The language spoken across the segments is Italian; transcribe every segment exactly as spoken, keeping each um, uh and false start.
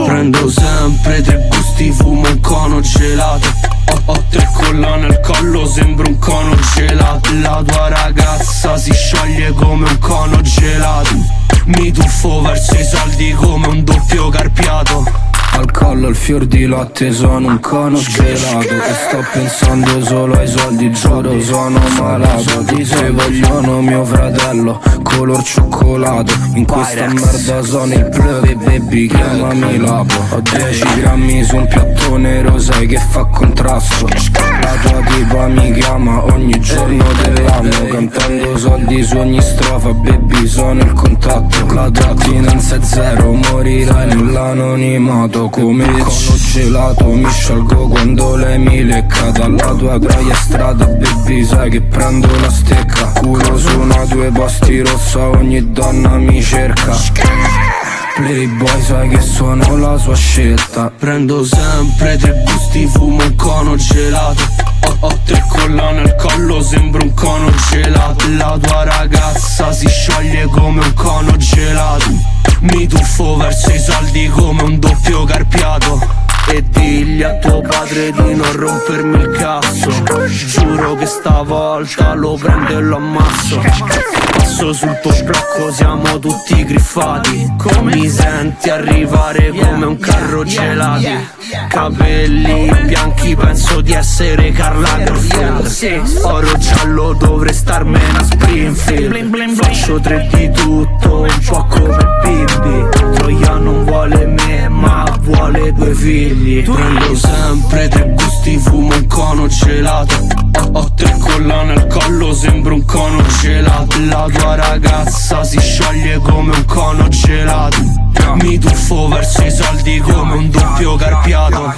Prendo sempre tre gusti, fumo un cono gelato. Ho, ho tre collane al collo, sembro un cono gelato. La tua ragazza si scioglie come un cono gelato. Mi tuffo verso i soldi come un doppio carpiato. Al collo il fior di latte, sono un cono gelato. E sto pensando solo ai soldi, giuro sono malato. Ti sei vogliono mio fratello, color cioccolato. In questa merda sono il plove, baby, chiamami Lapo. Ho dieci grammi su un piatto nero, sai che fa contrasto. La tua tipa mi chiama ogni giorno dell'anno, cantando soldi su ogni strofa, baby, sono il contatto. La tua attinenza è zero, morirai nell'anonimato. Come il cono gelato mi sciolgo quando lei mi lecca. Dalla tua troia strada, baby, sai che prendo la stecca. Culo su una due posti rossa, ogni donna mi cerca. Playboy, sai che sono la sua scelta. Prendo sempre tre gusti, fumo un cono gelato. Ho, ho tre collane al collo, sembro un cono gelato. La tua ragazza si scioglie come un cono gelato. Mi tuffo verso i soldi come un doppio carpiato. E digli a tuo padre di non rompermi il cazzo. Giuro che stavolta lo prendo e lo ammasso. Passo sul tuo blocco, siamo tutti griffati. Mi senti arrivare come un carro gelato. Capelli bianchi, penso di essere Karl Lagerfeld. Oro giallo, dovrei starmene a Springfield. Faccio tre di tutto, un po' come Bibi. Troia non vuole me, ma vuole due figli. Prendo sempre tre gusti, fumo un cono gelato. Ho, ho tre collane al collo, sembro un cono gelato. La tua ragazza si scioglie come un cono gelato. Mi tuffo verso i soldi come un doppio carpiato.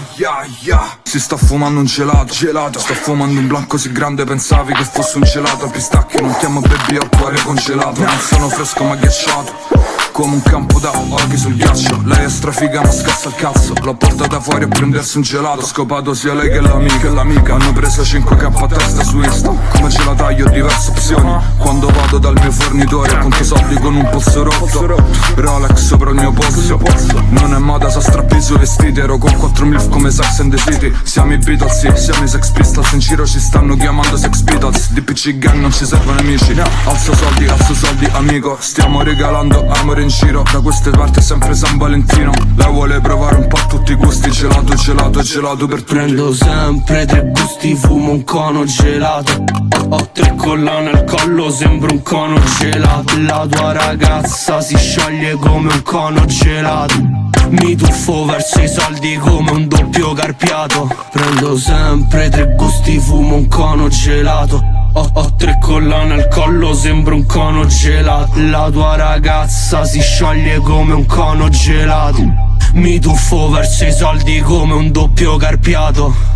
Si sta fumando un gelato, gelato. Sto fumando un blanco così grande, pensavi che fosse un gelato. Pistacchi, non chiamo baby, ho il cuore congelato. Non sono fresco ma ghiacciato, come un campo da occhi sul ghiaccio. Lei è strafiga ma scassa il cazzo. L'ho portata fuori a prendersi un gelato. Ho scopato sia lei che l'amica, l'amica. Hanno preso cinque K a testa su Insta. Come ce la taglio, diverse opzioni. Quando vado dal mio fornitore conto soldi con un polso rotto. Rolex sopra il mio polso. Non è moda, so strappi sui vestiti. Ero con quattro milf come Sex and the City. Siamo i Beatles, sì, siamo i Sex Pistols. In giro ci stanno chiamando Sex Beatles. D P C gang non ci servono amici. Alzo soldi, alzo soldi amico. Stiamo regalando amore in giro. Da queste parti è sempre San Valentino. Lei vuole provare un po' tutti i gusti. Gelato, gelato, gelato per tutti. Prendo sempre tre gusti, fumo un cono gelato. Ho, ho tre collane al collo, sembro un cono gelato. La tua ragazza si scioglie come un cono gelato. Mi tuffo verso i soldi come un doppio carpiato. Prendo sempre tre gusti, fumo un cono gelato. Ho, ho tre collane al collo, sembro un cono gelato. La tua ragazza si scioglie come un cono gelato. Mi tuffo verso i soldi come un doppio carpiato.